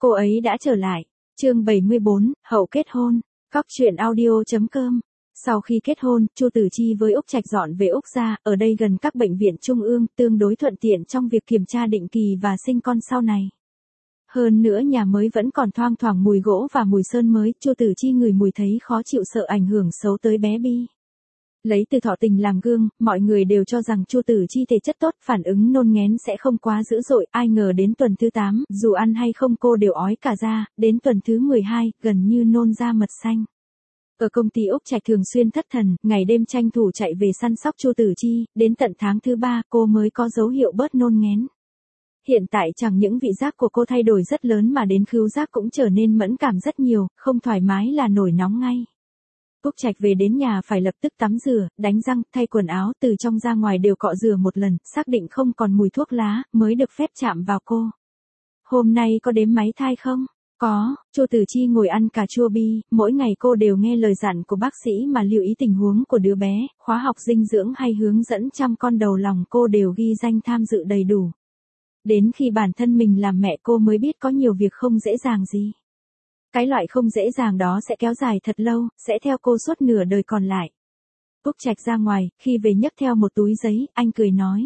Cô ấy đã trở lại. Chương 74, hậu kết hôn. Cóc truyện audio.com. Sau khi kết hôn, Chu Tử Chi với Úc Trạch dọn về Úc gia, ở đây gần các bệnh viện trung ương, tương đối thuận tiện trong việc kiểm tra định kỳ và sinh con sau này. Hơn nữa nhà mới vẫn còn thoang thoảng mùi gỗ và mùi sơn mới, Chu Tử Chi ngửi mùi thấy khó chịu, sợ ảnh hưởng xấu tới bé Bi. Lấy Từ Thọ Tình làm gương, mọi người đều cho rằng Chu Tử Chi thể chất tốt, phản ứng nôn nghén sẽ không quá dữ dội, ai ngờ đến tuần thứ 8, dù ăn hay không cô đều ói cả ra, đến tuần thứ 12, gần như nôn ra mật xanh. Ở công ty Úc Trạch thường xuyên thất thần, ngày đêm tranh thủ chạy về săn sóc Chu Tử Chi, đến tận tháng thứ 3 cô mới có dấu hiệu bớt nôn nghén. Hiện tại chẳng những vị giác của cô thay đổi rất lớn mà đến khứu giác cũng trở nên mẫn cảm rất nhiều, không thoải mái là nổi nóng ngay. Úc Trạch về đến nhà phải lập tức tắm rửa, đánh răng, thay quần áo, từ trong ra ngoài đều cọ rửa một lần, xác định không còn mùi thuốc lá, mới được phép chạm vào cô. Hôm nay có đếm máy thai không? Có, Chu Tử Chi ngồi ăn cà chua bi, mỗi ngày cô đều nghe lời dặn của bác sĩ mà lưu ý tình huống của đứa bé, khóa học dinh dưỡng hay hướng dẫn chăm con đầu lòng cô đều ghi danh tham dự đầy đủ. Đến khi bản thân mình làm mẹ cô mới biết có nhiều việc không dễ dàng gì. Cái loại không dễ dàng đó sẽ kéo dài thật lâu, sẽ theo cô suốt nửa đời còn lại. Úc Trạch ra ngoài, khi về nhấc theo một túi giấy, anh cười nói.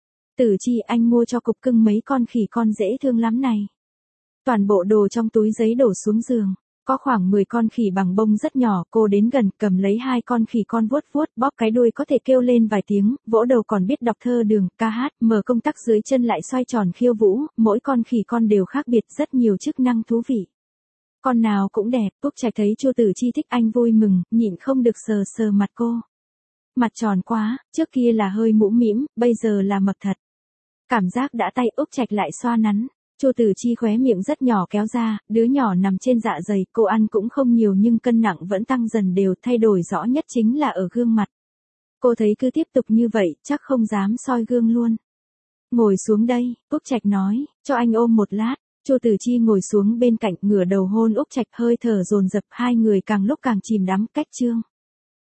Tử Chi, anh mua cho cục cưng mấy con khỉ con dễ thương lắm này. Toàn bộ đồ trong túi giấy đổ xuống giường. Có khoảng 10 con khỉ bằng bông rất nhỏ, cô đến gần, cầm lấy 2 con khỉ con vuốt vuốt, bóp cái đuôi có thể kêu lên vài tiếng, vỗ đầu còn biết đọc thơ đường, ca hát, mở công tắc dưới chân lại xoay tròn khiêu vũ, mỗi con khỉ con đều khác biệt, rất nhiều chức năng thú vị. Con nào cũng đẹp, Úc Trạch thấy Chu Tử Chi thích anh vui mừng, nhịn không được sờ sờ mặt cô. Mặt tròn quá, trước kia là hơi mũm mĩm, bây giờ là mập thật. Cảm giác đã tay, Úc Trạch lại xoa nắn. Chu Tử Chi khóe miệng rất nhỏ kéo ra, đứa nhỏ nằm trên dạ dày, cô ăn cũng không nhiều nhưng cân nặng vẫn tăng dần đều, thay đổi rõ nhất chính là ở gương mặt. Cô thấy cứ tiếp tục như vậy, chắc không dám soi gương luôn. Ngồi xuống đây, Úc Trạch nói, cho anh ôm một lát. Chu Tử Chi ngồi xuống bên cạnh, ngửa đầu hôn Úc Trạch, hơi thở dồn dập, hai người càng lúc càng chìm đắm, cách chương.